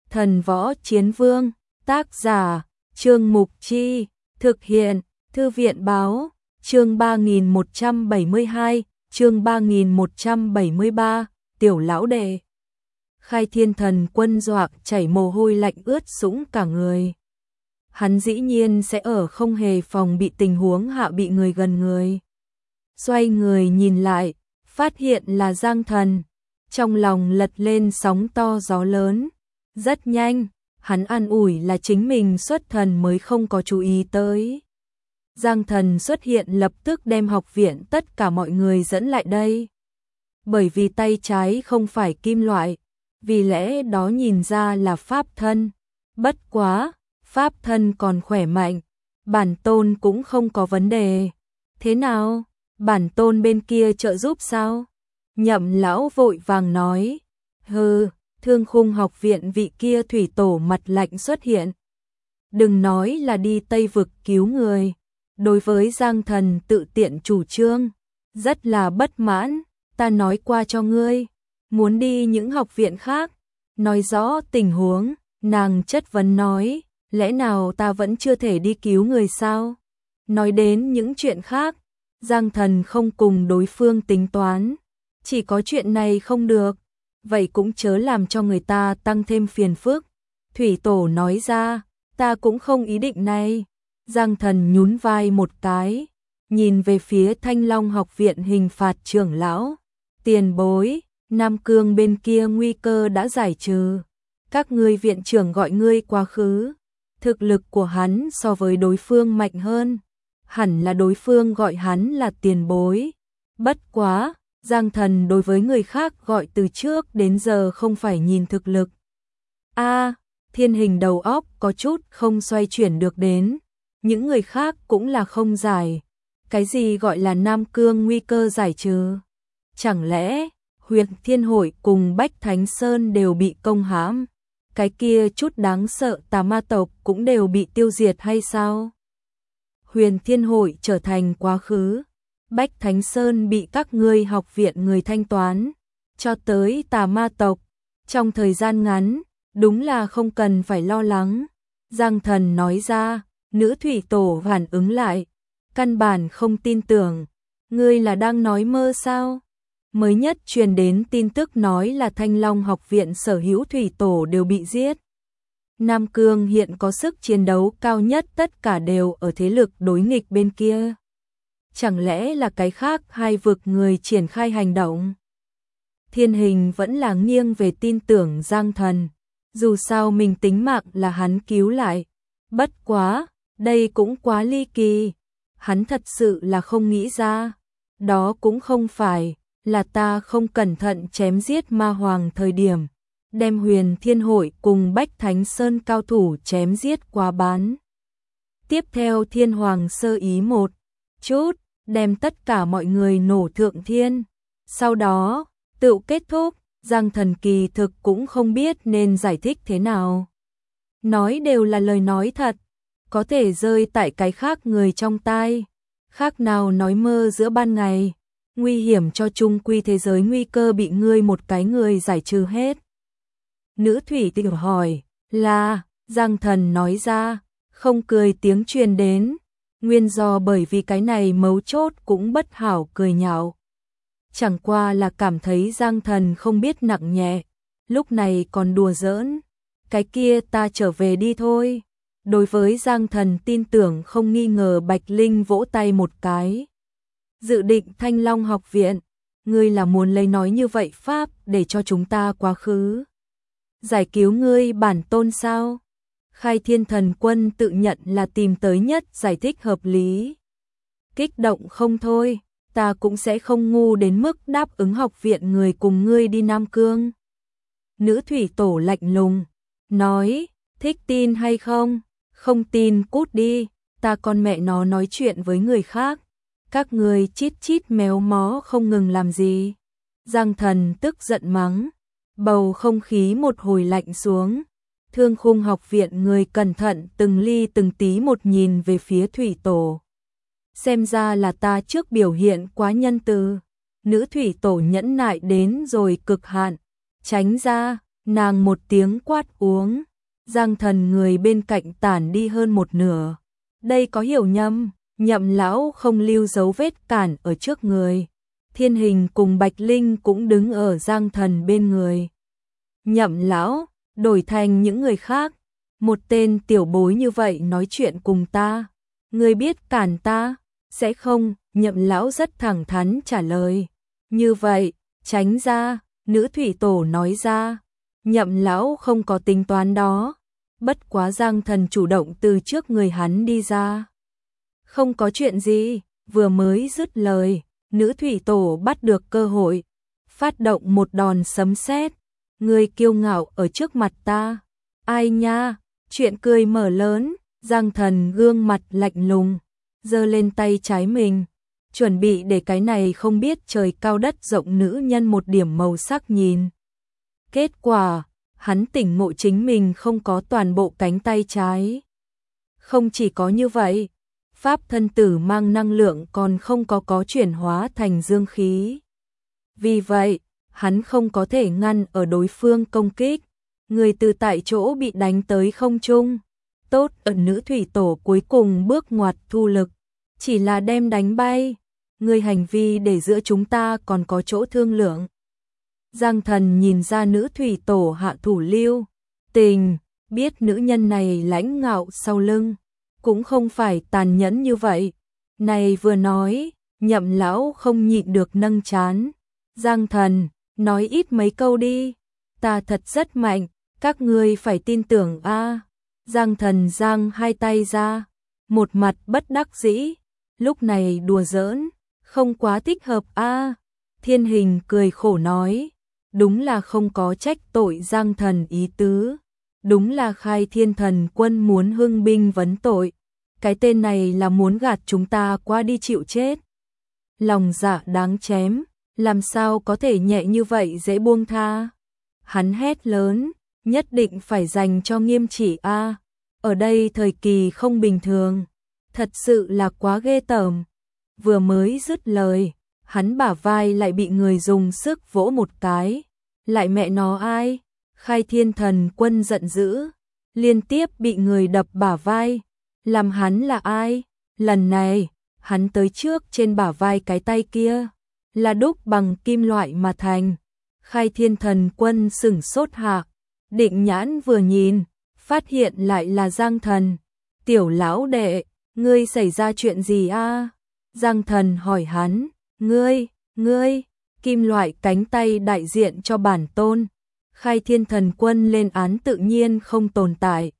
Thần Võ Chiến Vương, tác giả, Trương Mục Chi, thực hiện, Thư viện Báo, chương 3172, chương 3173, Tiểu Lão Đệ. Khai Thiên Thần Quân dọa chảy mồ hôi lạnh ướt sũng cả người. Hắn dĩ nhiên sẽ ở không hề phòng bị tình huống hạ bị người gần người. Xoay người nhìn lại, phát hiện là Giang Thần, trong lòng lật lên sóng to gió lớn. Rất nhanh, hắn an ủi là chính mình xuất thần mới không có chú ý tới. Giang Thần xuất hiện lập tức đem học viện tất cả mọi người dẫn lại đây. Bởi vì tay trái không phải kim loại, vì lẽ đó nhìn ra là pháp thân. Bất quá, pháp thân còn khỏe mạnh, bản tôn cũng không có vấn đề. Thế nào, bản tôn bên kia trợ giúp sao? Nhậm lão vội vàng nói. Hừ, Thương Khung học viện vị kia thủy tổ mặt lạnh xuất hiện. Đừng nói là đi Tây Vực cứu người. Đối với Giang Thần tự tiện chủ trương, rất là bất mãn. Ta nói qua cho ngươi, muốn đi những học viện khác, nói rõ tình huống. Nàng chất vấn nói, lẽ nào ta vẫn chưa thể đi cứu người sao? Nói đến những chuyện khác, Giang Thần không cùng đối phương tính toán. Chỉ có chuyện này không được, vậy cũng chớ làm cho người ta tăng thêm phiền phức. Thủy tổ nói ra, ta cũng không ý định này. Giang Thần nhún vai một cái, nhìn về phía Thanh Long học viện hình phạt trưởng lão. Tiền bối, Nam Cương bên kia nguy cơ đã giải trừ. Các ngươi viện trưởng gọi ngươi quá khứ. Thực lực của hắn so với đối phương mạnh hơn. Hẳn là đối phương gọi hắn là tiền bối. Bất quá, Giang Thần đối với người khác gọi từ trước đến giờ không phải nhìn thực lực. Thiên Hình đầu óc có chút không xoay chuyển được đến. Những người khác cũng là không giải. Cái gì gọi là Nam Cương nguy cơ giải trừ? Chẳng lẽ Huyền Thiên Hội cùng Bách Thánh Sơn đều bị công hãm? Cái kia chút đáng sợ tà ma tộc cũng đều bị tiêu diệt hay sao? Huyền Thiên Hội trở thành quá khứ. Bách Thánh Sơn bị các ngươi học viện người thanh toán. Cho tới tà ma tộc, trong thời gian ngắn, đúng là không cần phải lo lắng. Giang Thần nói ra, nữ thủy tổ phản ứng lại. Căn bản không tin tưởng. Ngươi là đang nói mơ sao? Mới nhất truyền đến tin tức nói là Thanh Long học viện sở hữu thủy tổ đều bị giết. Nam Cương hiện có sức chiến đấu cao nhất tất cả đều ở thế lực đối nghịch bên kia. Chẳng lẽ là cái khác hai vực người triển khai hành động? Thiên Hình vẫn là nghiêng về tin tưởng Giang Thần. Dù sao mình tính mạng là hắn cứu lại. Bất quá, đây cũng quá ly kỳ. Hắn thật sự là không nghĩ ra. Đó cũng không phải là ta không cẩn thận chém giết ma hoàng thời điểm. Đem Huyền Thiên Hội cùng Bách Thánh Sơn cao thủ chém giết quá bán. Tiếp theo Thiên Hoàng sơ ý một chút, đem tất cả mọi người nổ thượng thiên. Sau đó, tự kết thúc, Giang Thần kỳ thực cũng không biết nên giải thích thế nào. Nói đều là lời nói thật, có thể rơi tại cái khác người trong tai. Khác nào nói mơ giữa ban ngày, nguy hiểm cho chung quy thế giới nguy cơ bị ngươi một cái người giải trừ hết. Nữ thủy tinh hỏi, là, Giang Thần nói ra, không cười tiếng truyền đến. Nguyên do bởi vì cái này mấu chốt cũng bất hảo cười nhạo. Chẳng qua là cảm thấy Giang Thần không biết nặng nhẹ, lúc này còn đùa giỡn. Cái kia ta trở về đi thôi. Đối với Giang Thần tin tưởng không nghi ngờ, Bạch Linh vỗ tay một cái. Dự định Thanh Long học viện, ngươi là muốn lấy nói như vậy pháp để cho chúng ta quá khứ giải cứu ngươi bản tôn sao? Khai Thiên Thần Quân tự nhận là tìm tới nhất giải thích hợp lý. Kích động không thôi, ta cũng sẽ không ngu đến mức đáp ứng học viện người cùng ngươi đi Nam Cương. Nữ thủy tổ lạnh lùng, nói, thích tin hay không? Không tin cút đi, ta con mẹ nó nói chuyện với người khác. Các người chít chít méo mó không ngừng làm gì? Giang Thần tức giận mắng, bầu không khí một hồi lạnh xuống. Thương Khung học viện người cẩn thận từng ly từng tí một nhìn về phía thủy tổ. Xem ra là ta trước biểu hiện quá nhân từ. Nữ thủy tổ nhẫn nại đến rồi cực hạn. Tránh ra, Nàng một tiếng quát uống, Giang Thần người bên cạnh tản đi hơn một nửa. Đây có hiểu nhầm, Nhậm lão không lưu dấu vết cản ở trước người. Thiên Hình cùng Bạch Linh cũng đứng ở Giang Thần bên người. Nhậm lão, đổi thành những người khác, một tên tiểu bối như vậy nói chuyện cùng ta, ngươi biết cản ta, sẽ không? Nhậm lão rất thẳng thắn trả lời. Như vậy, tránh ra, nữ thủy tổ nói ra. Nhậm lão không có tính toán đó, bất quá Giang Thần chủ động từ trước người hắn đi ra. Không có chuyện gì, vừa mới dứt lời, nữ thủy tổ bắt được cơ hội, phát động một đòn sấm sét. Ngươi kiêu ngạo ở trước mặt ta. Ai nha, chuyện cười mở lớn, Giang Thần gương mặt lạnh lùng, giơ lên tay trái mình, chuẩn bị để cái này không biết trời cao đất rộng nữ nhân một điểm màu sắc nhìn. Kết quả, hắn tỉnh ngộ chính mình không có toàn bộ cánh tay trái. Không chỉ có như vậy, pháp thân tử mang năng lượng còn không có chuyển hóa thành dương khí. Vì vậy, hắn không có thể ngăn ở đối phương công kích, người từ tại chỗ bị đánh tới không trung. Tốt ở nữ thủy tổ cuối cùng bước ngoặt thu lực, chỉ là đem đánh bay. Người hành vi để giữa chúng ta còn có chỗ thương lượng. Giang Thần nhìn ra nữ thủy tổ hạ thủ lưu tình, biết nữ nhân này lãnh ngạo sau lưng, cũng không phải tàn nhẫn như vậy. Này vừa nói, Nhậm lão không nhịn được nâng trán. Giang Thần, nói ít mấy câu đi, ta thật rất mạnh, các ngươi phải tin tưởng a. Giang Thần giang hai tay ra, một mặt bất đắc dĩ, lúc này đùa giỡn, không quá thích hợp a. Thiên Hình cười khổ nói, đúng là không có trách tội Giang Thần ý tứ, đúng là Khai Thiên Thần Quân muốn hưng binh vấn tội, cái tên này là muốn gạt chúng ta qua đi chịu chết. Lòng dạ đáng chém, làm sao có thể nhẹ như vậy dễ buông tha. Hắn hét lớn, nhất định phải dành cho nghiêm chỉ a. Ở đây thời kỳ không bình thường, thật sự là quá ghê tởm. Vừa mới dứt lời, hắn bả vai lại bị người dùng sức vỗ một cái. Lại mẹ nó ai? Khai Thiên Thần Quân giận dữ, liên tiếp bị người đập bả vai. Làm hắn là ai? Lần này, hắn tới trước trên bả vai cái tay kia, là đúc bằng kim loại mà thành. Khai Thiên Thần Quân sửng sốt hạ, định nhãn vừa nhìn, phát hiện lại là Giang Thần. Tiểu lão đệ, ngươi xảy ra chuyện gì a? Giang Thần hỏi hắn, ngươi, kim loại cánh tay đại diện cho bản tôn. Khai Thiên Thần Quân lên án tự nhiên không tồn tại.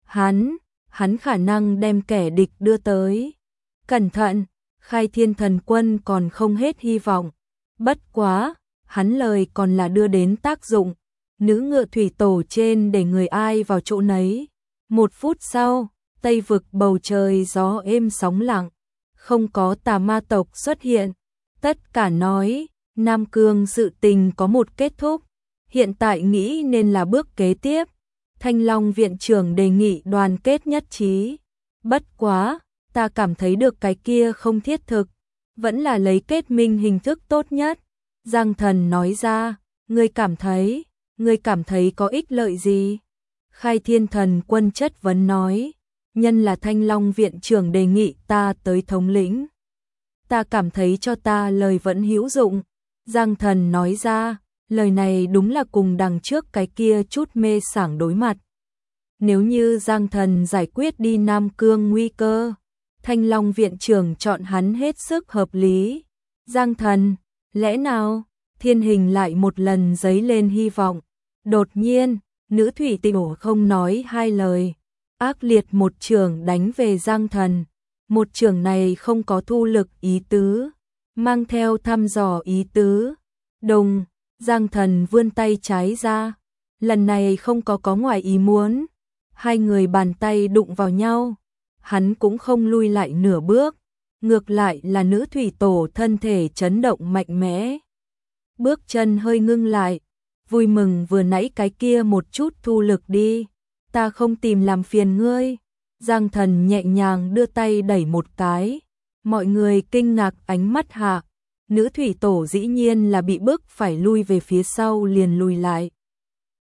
Hắn khả năng đem kẻ địch đưa tới. Cẩn thận, Khai Thiên Thần Quân còn không hết hy vọng. Bất quá, hắn lời còn là đưa đến tác dụng. Nữ ngựa thủy tổ trên để người ai vào chỗ nấy. 1 phút sau, Tây vực bầu trời gió êm sóng lặng, không có tà ma tộc xuất hiện. Tất cả nói, Nam Cương sự tình có một kết thúc, hiện tại nghĩ nên là bước kế tiếp. Thanh Long viện trưởng đề nghị đoàn kết nhất trí. Bất quá, ta cảm thấy được cái kia không thiết thực, vẫn là lấy kết minh hình thức tốt nhất. Giang Thần nói ra, ngươi cảm thấy có ích lợi gì? Khai Thiên Thần Quân chất vấn nói, nhân là Thanh Long viện trưởng đề nghị ta tới thống lĩnh. Ta cảm thấy cho ta lời vẫn hữu dụng. Giang Thần nói ra, lời này đúng là cùng đằng trước cái kia chút mê sảng đối mặt. Nếu như Giang Thần giải quyết đi Nam Cương nguy cơ, Thanh Long viện trưởng chọn hắn hết sức hợp lý. Giang Thần, lẽ nào? Thiên Hình lại một lần dấy lên hy vọng. Đột nhiên, nữ thủy tổ không nói hai lời, ác liệt một chưởng đánh về Giang Thần. Một chưởng này không có thu lực ý tứ, mang theo thăm dò ý tứ. Đùng, Giang Thần vươn tay trái ra, lần này không có ngoài ý muốn. Hai người bàn tay đụng vào nhau, hắn cũng không lui lại nửa bước, ngược lại là nữ thủy tổ thân thể chấn động mạnh mẽ. Bước chân hơi ngưng lại, vui mừng vừa nãy cái kia một chút thu lực đi, ta không tìm làm phiền ngươi. Giang Thần nhẹ nhàng đưa tay đẩy một cái, mọi người kinh ngạc ánh mắt hạ, nữ thủy tổ dĩ nhiên là bị bức phải lui về phía sau liền lùi lại.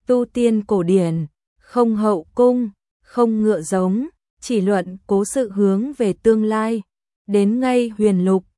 tu tiên cổ điển, không hậu cung, không ngựa giống, chỉ luận cố sự hướng về tương lai. Đến ngay huyền lục,